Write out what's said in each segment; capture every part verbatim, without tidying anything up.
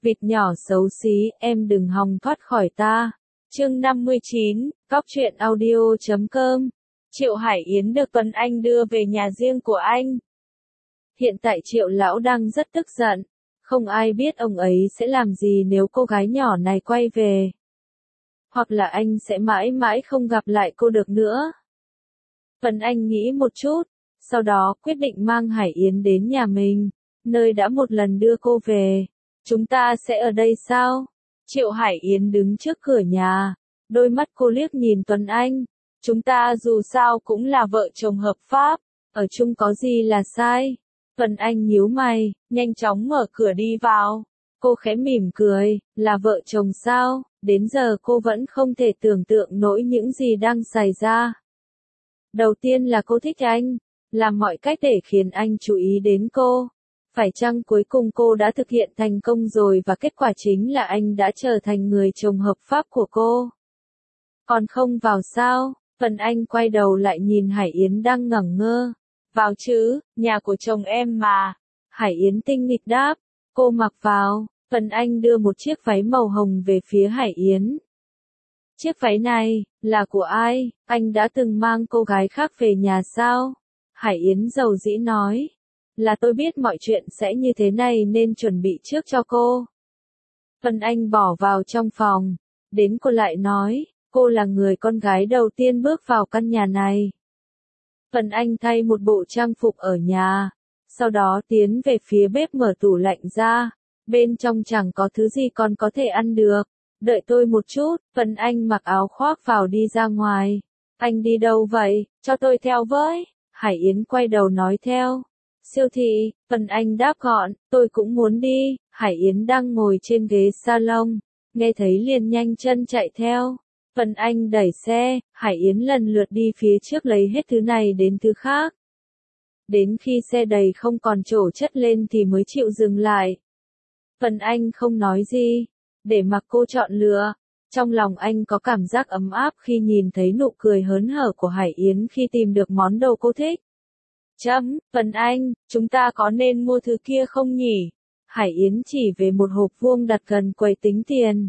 Vịt nhỏ xấu xí, em đừng hòng thoát khỏi ta. Chương năm mươi chín, Cóc truyện audio chấm com. Triệu Hải Yến được Tuấn Anh đưa về nhà riêng của anh. Hiện tại Triệu lão đang rất tức giận. Không ai biết ông ấy sẽ làm gì nếu cô gái nhỏ này quay về. Hoặc là anh sẽ mãi mãi không gặp lại cô được nữa. Tuấn Anh nghĩ một chút, sau đó quyết định mang Hải Yến đến nhà mình, nơi đã một lần đưa cô về. Chúng ta sẽ ở đây sao? Triệu Hải Yến đứng trước cửa nhà, đôi mắt cô liếc nhìn Tuấn Anh. Chúng ta dù sao cũng là vợ chồng hợp pháp, ở chung có gì là sai? Tuấn Anh nhíu mày, nhanh chóng mở cửa đi vào. Cô khẽ mỉm cười, là vợ chồng sao? Đến giờ cô vẫn không thể tưởng tượng nổi những gì đang xảy ra. Đầu tiên là cô thích anh, làm mọi cách để khiến anh chú ý đến cô. Phải chăng cuối cùng cô đã thực hiện thành công rồi và kết quả chính là anh đã trở thành người chồng hợp pháp của cô? Còn không vào sao? Tuấn Anh quay đầu lại nhìn Hải Yến đang ngẩn ngơ. Vào chứ, nhà của chồng em mà. Hải Yến tinh nghịch đáp. Cô mặc vào. Tuấn Anh đưa một chiếc váy màu hồng về phía Hải Yến. Chiếc váy này, là của ai? Anh đã từng mang cô gái khác về nhà sao? Hải Yến dầu dĩ nói. Là tôi biết mọi chuyện sẽ như thế này nên chuẩn bị trước cho cô. Tuấn Anh bỏ vào trong phòng. Đến cô lại nói, cô là người con gái đầu tiên bước vào căn nhà này. Tuấn Anh thay một bộ trang phục ở nhà. Sau đó tiến về phía bếp mở tủ lạnh ra. Bên trong chẳng có thứ gì còn có thể ăn được. Đợi tôi một chút, Tuấn Anh mặc áo khoác vào đi ra ngoài. Anh đi đâu vậy? Cho tôi theo với. Hải Yến quay đầu nói theo. Siêu thị, Tuấn Anh đáp gọn, tôi cũng muốn đi. Hải Yến đang ngồi trên ghế salon, nghe thấy liền nhanh chân chạy theo. Tuấn Anh đẩy xe, Hải Yến lần lượt đi phía trước lấy hết thứ này đến thứ khác. Đến khi xe đầy không còn chỗ chất lên thì mới chịu dừng lại. Tuấn Anh không nói gì, để mặc cô chọn lựa. Trong lòng anh có cảm giác ấm áp khi nhìn thấy nụ cười hớn hở của Hải Yến khi tìm được món đồ cô thích. Chấm, Tuấn Anh, chúng ta có nên mua thứ kia không nhỉ? Hải Yến chỉ về một hộp vuông đặt gần quầy tính tiền.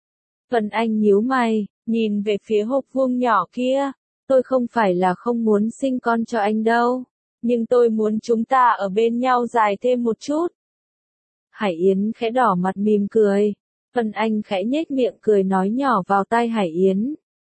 Tuấn Anh nhíu mày, nhìn về phía hộp vuông nhỏ kia. Tôi không phải là không muốn sinh con cho anh đâu, nhưng tôi muốn chúng ta ở bên nhau dài thêm một chút. Hải Yến khẽ đỏ mặt mỉm cười. Tuấn Anh khẽ nhếch miệng cười nói nhỏ vào tai Hải Yến.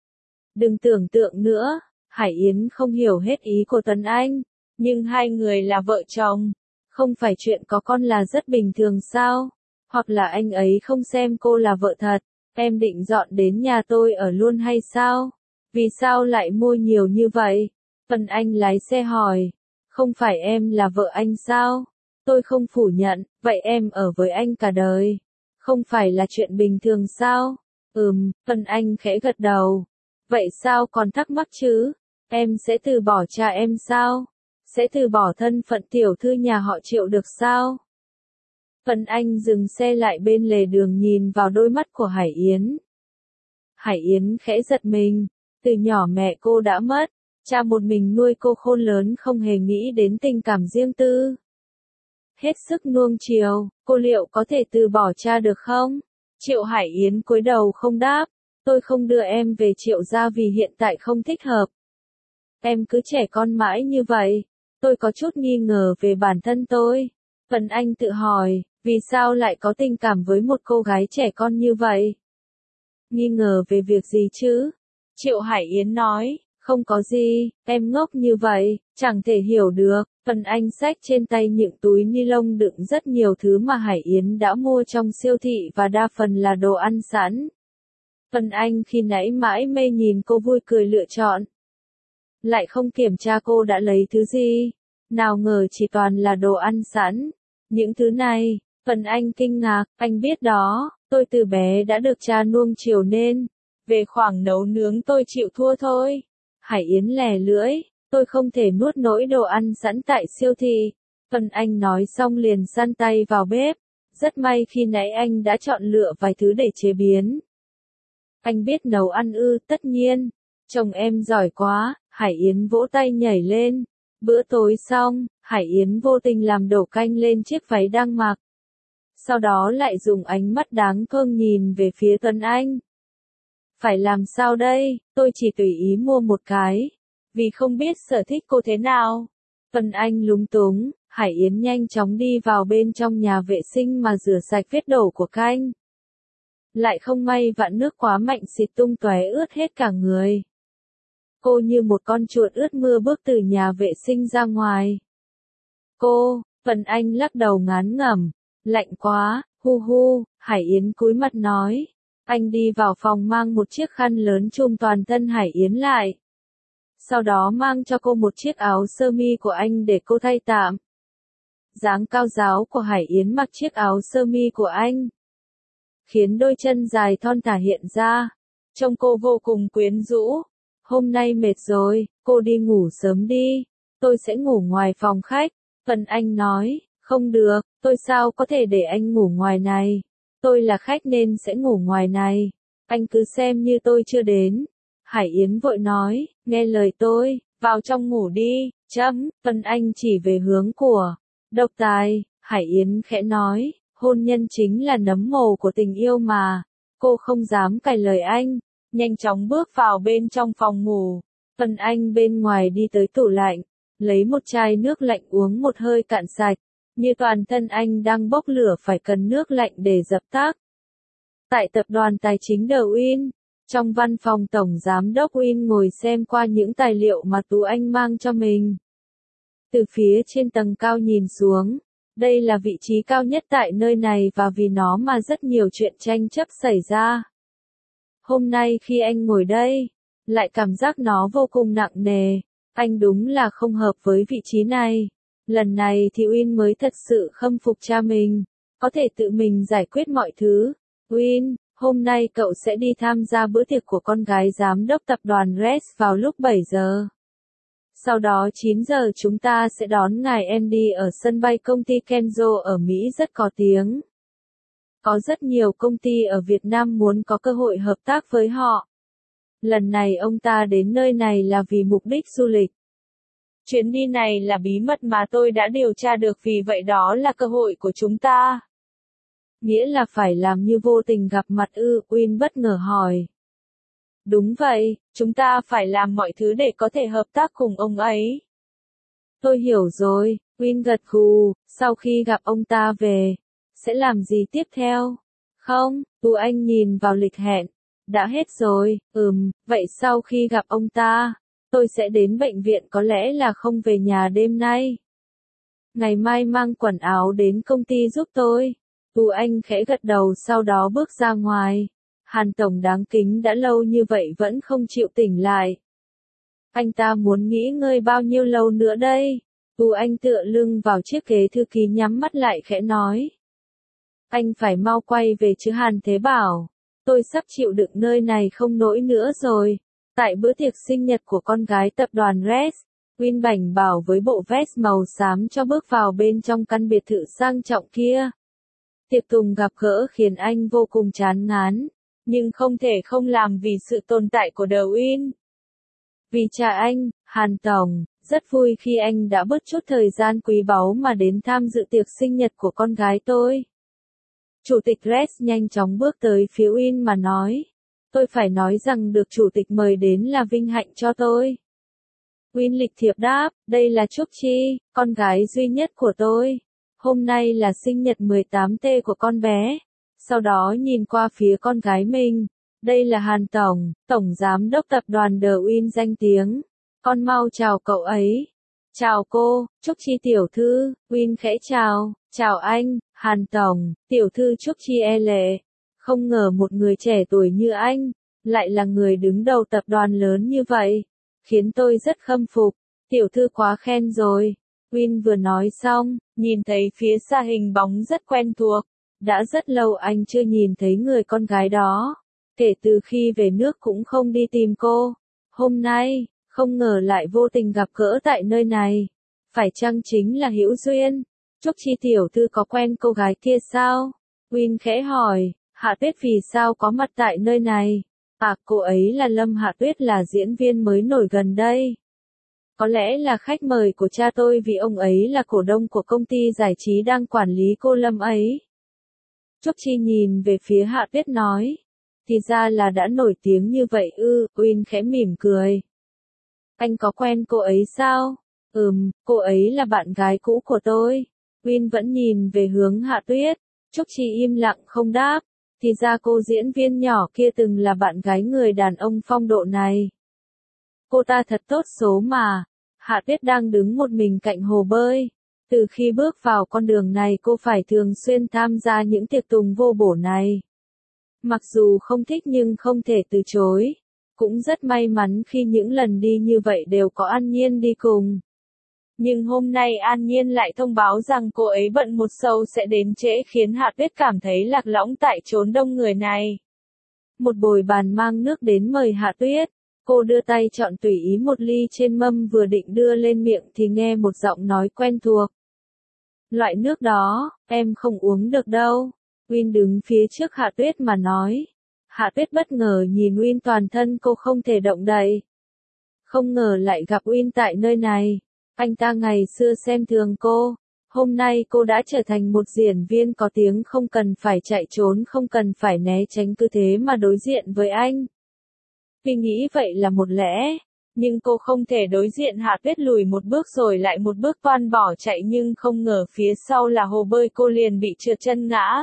Đừng tưởng tượng nữa. Hải Yến không hiểu hết ý của Tuấn Anh. Nhưng hai người là vợ chồng, không phải chuyện có con là rất bình thường sao? Hoặc là anh ấy không xem cô là vợ thật, em định dọn đến nhà tôi ở luôn hay sao? Vì sao lại mua nhiều như vậy? Tuấn Anh lái xe hỏi, không phải em là vợ anh sao? Tôi không phủ nhận, vậy em ở với anh cả đời, không phải là chuyện bình thường sao? Ừm, Tuấn Anh khẽ gật đầu. Vậy sao còn thắc mắc chứ? Em sẽ từ bỏ cha em sao? Sẽ từ bỏ thân phận tiểu thư nhà họ Triệu được sao? Tuấn Anh dừng xe lại bên lề đường nhìn vào đôi mắt của Hải Yến. Hải Yến khẽ giật mình, từ nhỏ mẹ cô đã mất, cha một mình nuôi cô khôn lớn không hề nghĩ đến tình cảm riêng tư. Hết sức nuông chiều, cô liệu có thể từ bỏ cha được không? Triệu Hải Yến cúi đầu không đáp, tôi không đưa em về Triệu gia vì hiện tại không thích hợp. Em cứ trẻ con mãi như vậy. Tôi có chút nghi ngờ về bản thân tôi. Tuấn Anh tự hỏi, vì sao lại có tình cảm với một cô gái trẻ con như vậy? Nghi ngờ về việc gì chứ? Triệu Hải Yến nói, không có gì, em ngốc như vậy, chẳng thể hiểu được. Tuấn Anh xách trên tay những túi ni lông đựng rất nhiều thứ mà Hải Yến đã mua trong siêu thị và đa phần là đồ ăn sẵn. Tuấn Anh khi nãy mãi mê nhìn cô vui cười lựa chọn. Lại không kiểm tra cô đã lấy thứ gì. Nào ngờ chỉ toàn là đồ ăn sẵn. Những thứ này, Tuấn Anh kinh ngạc, anh biết đó, tôi từ bé đã được cha nuông chiều nên, về khoảng nấu nướng tôi chịu thua thôi. Hải Yến lè lưỡi, tôi không thể nuốt nỗi đồ ăn sẵn tại siêu thị. Tuấn Anh nói xong liền san tay vào bếp. Rất may khi nãy anh đã chọn lựa vài thứ để chế biến. Anh biết nấu ăn ư? Tất nhiên. Chồng em giỏi quá. Hải Yến vỗ tay nhảy lên. Bữa tối xong, Hải Yến vô tình làm đổ canh lên chiếc váy đang mặc. sau đó lại dùng ánh mắt đáng thương nhìn về phía Tuấn Anh. Phải làm sao đây, tôi chỉ tùy ý mua một cái, vì không biết sở thích cô thế nào. Tuấn Anh lúng túng, Hải Yến nhanh chóng đi vào bên trong nhà vệ sinh mà rửa sạch vết đổ của canh. Lại không may vạn nước quá mạnh xịt tung tóe ướt hết cả người. Cô như một con chuột ướt mưa bước từ nhà vệ sinh ra ngoài. Cô, Tuấn Anh lắc đầu ngán ngẩm, lạnh quá, hu hu, Hải Yến cúi mặt nói. Anh đi vào phòng mang một chiếc khăn lớn trùm toàn thân Hải Yến lại. Sau đó mang cho cô một chiếc áo sơ mi của anh để cô thay tạm. Dáng cao ráo của Hải Yến mặc chiếc áo sơ mi của anh, khiến đôi chân dài thon thả hiện ra. Trông cô vô cùng quyến rũ. Hôm nay mệt rồi, cô đi ngủ sớm đi. Tôi sẽ ngủ ngoài phòng khách. Tuấn Anh nói, không được, tôi sao có thể để anh ngủ ngoài này. Tôi là khách nên sẽ ngủ ngoài này. Anh cứ xem như tôi chưa đến. Hải Yến vội nói, nghe lời tôi, vào trong ngủ đi, chấm. Tuấn Anh chỉ về hướng của độc tài. Hải Yến khẽ nói, hôn nhân chính là nấm mồ của tình yêu mà. Cô không dám cãi lời anh, nhanh chóng bước vào bên trong phòng ngủ. Tuấn Anh bên ngoài đi tới tủ lạnh, lấy một chai nước lạnh uống một hơi cạn sạch, như toàn thân anh đang bốc lửa phải cần nước lạnh để dập tắt. Tại tập đoàn tài chính The Win, trong văn phòng tổng giám đốc Win ngồi xem qua những tài liệu mà Tú Anh mang cho mình. Từ phía trên tầng cao nhìn xuống, đây là vị trí cao nhất tại nơi này và vì nó mà rất nhiều chuyện tranh chấp xảy ra. Hôm nay khi anh ngồi đây, lại cảm giác nó vô cùng nặng nề. Anh đúng là không hợp với vị trí này. Lần này thì Win mới thật sự khâm phục cha mình, có thể tự mình giải quyết mọi thứ. Win, hôm nay cậu sẽ đi tham gia bữa tiệc của con gái giám đốc tập đoàn Res vào lúc bảy giờ. Sau đó chín giờ chúng ta sẽ đón ngài Andy ở sân bay công ty Kenzo ở Mỹ rất có tiếng. Có rất nhiều công ty ở Việt Nam muốn có cơ hội hợp tác với họ. Lần này ông ta đến nơi này là vì mục đích du lịch. Chuyến đi này là bí mật mà tôi đã điều tra được, vì vậy đó là cơ hội của chúng ta. Nghĩa là phải làm như vô tình gặp mặt ư? Win bất ngờ hỏi. Đúng vậy, chúng ta phải làm mọi thứ để có thể hợp tác cùng ông ấy. Tôi hiểu rồi, Win gật gù. Sau khi gặp ông ta về, sẽ làm gì tiếp theo? Không, Tú Anh nhìn vào lịch hẹn. Đã hết rồi, ừm, vậy sau khi gặp ông ta, tôi sẽ đến bệnh viện, có lẽ là không về nhà đêm nay. Ngày mai mang quần áo đến công ty giúp tôi. Tú Anh khẽ gật đầu sau đó bước ra ngoài. Hàn Tổng đáng kính đã lâu như vậy vẫn không chịu tỉnh lại. Anh ta muốn nghỉ ngơi bao nhiêu lâu nữa đây? Tú Anh tựa lưng vào chiếc ghế thư ký nhắm mắt lại khẽ nói. Anh phải mau quay về chứ Hàn Thế Bảo. Tôi sắp chịu đựng nơi này không nổi nữa rồi. Tại bữa tiệc sinh nhật của con gái tập đoàn Res, Win bảnh bảo với bộ vest màu xám cho bước vào bên trong căn biệt thự sang trọng kia. Tiệc tùng gặp gỡ khiến anh vô cùng chán ngán, nhưng không thể không làm vì sự tồn tại của The Win. Vì cha anh, Hàn Tổng, rất vui khi anh đã bớt chút thời gian quý báu mà đến tham dự tiệc sinh nhật của con gái tôi. Chủ tịch Res nhanh chóng bước tới phía Win mà nói. Tôi phải nói rằng được chủ tịch mời đến là vinh hạnh cho tôi. Win lịch thiệp đáp, đây là Trúc Chi, con gái duy nhất của tôi. Hôm nay là sinh nhật mười tám tê của con bé. Sau đó nhìn qua phía con gái mình. Đây là Hàn Tổng, Tổng Giám đốc tập đoàn The Win danh tiếng. Con mau chào cậu ấy. Chào cô, Trúc Chi tiểu thư. Win khẽ chào. Chào anh, Hàn Tổng, tiểu thư Trúc Chi e lệ. Không ngờ một người trẻ tuổi như anh, lại là người đứng đầu tập đoàn lớn như vậy. Khiến tôi rất khâm phục. Tiểu thư quá khen rồi. Win vừa nói xong, nhìn thấy phía xa hình bóng rất quen thuộc. Đã rất lâu anh chưa nhìn thấy người con gái đó. Kể từ khi về nước cũng không đi tìm cô. Hôm nay, không ngờ lại vô tình gặp gỡ tại nơi này. Phải chăng chính là hữu duyên? Trúc Chi tiểu thư có quen cô gái kia sao? Win khẽ hỏi, Hạ Tuyết vì sao có mặt tại nơi này? À, cô ấy là Lâm Hạ Tuyết, là diễn viên mới nổi gần đây. Có lẽ là khách mời của cha tôi vì ông ấy là cổ đông của công ty giải trí đang quản lý cô Lâm ấy. Trúc Chi nhìn về phía Hạ Tuyết nói. Thì ra là đã nổi tiếng như vậy ư, Uyên khẽ mỉm cười. Anh có quen cô ấy sao? Ừm, cô ấy là bạn gái cũ của tôi. Uyên vẫn nhìn về hướng Hạ Tuyết. Trúc Chi im lặng không đáp. Thì ra cô diễn viên nhỏ kia từng là bạn gái người đàn ông phong độ này. Cô ta thật tốt số mà. Hạ Tuyết đang đứng một mình cạnh hồ bơi. Từ khi bước vào con đường này cô phải thường xuyên tham gia những tiệc tùng vô bổ này. Mặc dù không thích nhưng không thể từ chối. Cũng rất may mắn khi những lần đi như vậy đều có An Nhiên đi cùng. Nhưng hôm nay An Nhiên lại thông báo rằng cô ấy bận một show sẽ đến trễ khiến Hạ Tuyết cảm thấy lạc lõng tại chốn đông người này. Một bồi bàn mang nước đến mời Hạ Tuyết. Cô đưa tay chọn tùy ý một ly trên mâm vừa định đưa lên miệng thì nghe một giọng nói quen thuộc. Loại nước đó, em không uống được đâu. Uyên đứng phía trước Hạ Tuyết mà nói. Hạ Tuyết bất ngờ nhìn Uyên, toàn thân cô không thể động đậy. Không ngờ lại gặp Uyên tại nơi này. Anh ta ngày xưa xem thường cô. Hôm nay cô đã trở thành một diễn viên có tiếng, không cần phải chạy trốn, không cần phải né tránh, cứ thế mà đối diện với anh. Vì nghĩ vậy là một lẽ, nhưng cô không thể đối diện. Hạ Tuyết lùi một bước rồi lại một bước toan bỏ chạy, nhưng không ngờ phía sau là hồ bơi, cô liền bị trượt chân ngã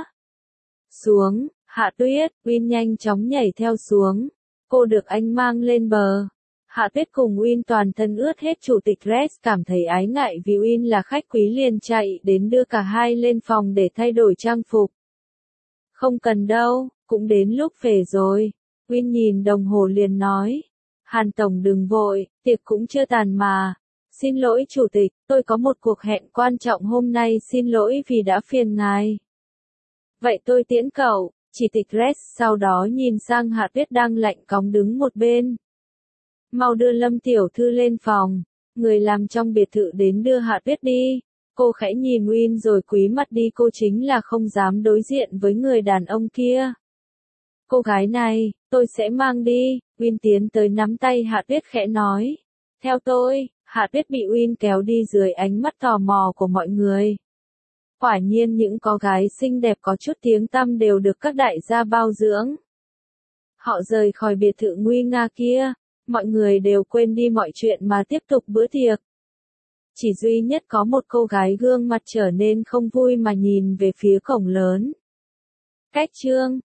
xuống. Hạ Tuyết, Uyên nhanh chóng nhảy theo xuống. Cô được anh mang lên bờ. Hạ Tuyết cùng Uyên toàn thân ướt hết. Chủ tịch Rex cảm thấy ái ngại vì Uyên là khách quý liền chạy đến đưa cả hai lên phòng để thay đổi trang phục. Không cần đâu, cũng đến lúc về rồi. Uyên nhìn đồng hồ liền nói. Hàn tổng đừng vội, tiệc cũng chưa tàn mà. Xin lỗi chủ tịch, tôi có một cuộc hẹn quan trọng hôm nay, xin lỗi vì đã phiền ngài. Vậy tôi tiễn cậu. Chỉ tịch Rex sau đó nhìn sang Hạ Tuyết đang lạnh cóng đứng một bên. Mau đưa Lâm tiểu thư lên phòng. Người làm trong biệt thự đến đưa Hạ Tuyết đi. Cô khẽ nhìn Uyên rồi cúi mặt đi, cô chính là không dám đối diện với người đàn ông kia. Cô gái này, tôi sẽ mang đi. Uyên tiến tới nắm tay Hạ Tuyết khẽ nói. Theo tôi. Hạ Tuyết bị Uyên kéo đi dưới ánh mắt tò mò của mọi người. Quả nhiên những cô gái xinh đẹp có chút tiếng tăm đều được các đại gia bao dưỡng. Họ rời khỏi biệt thự nguy nga kia. Mọi người đều quên đi mọi chuyện mà tiếp tục bữa tiệc. Chỉ duy nhất có một cô gái gương mặt trở nên không vui mà nhìn về phía cổng lớn. Cách chương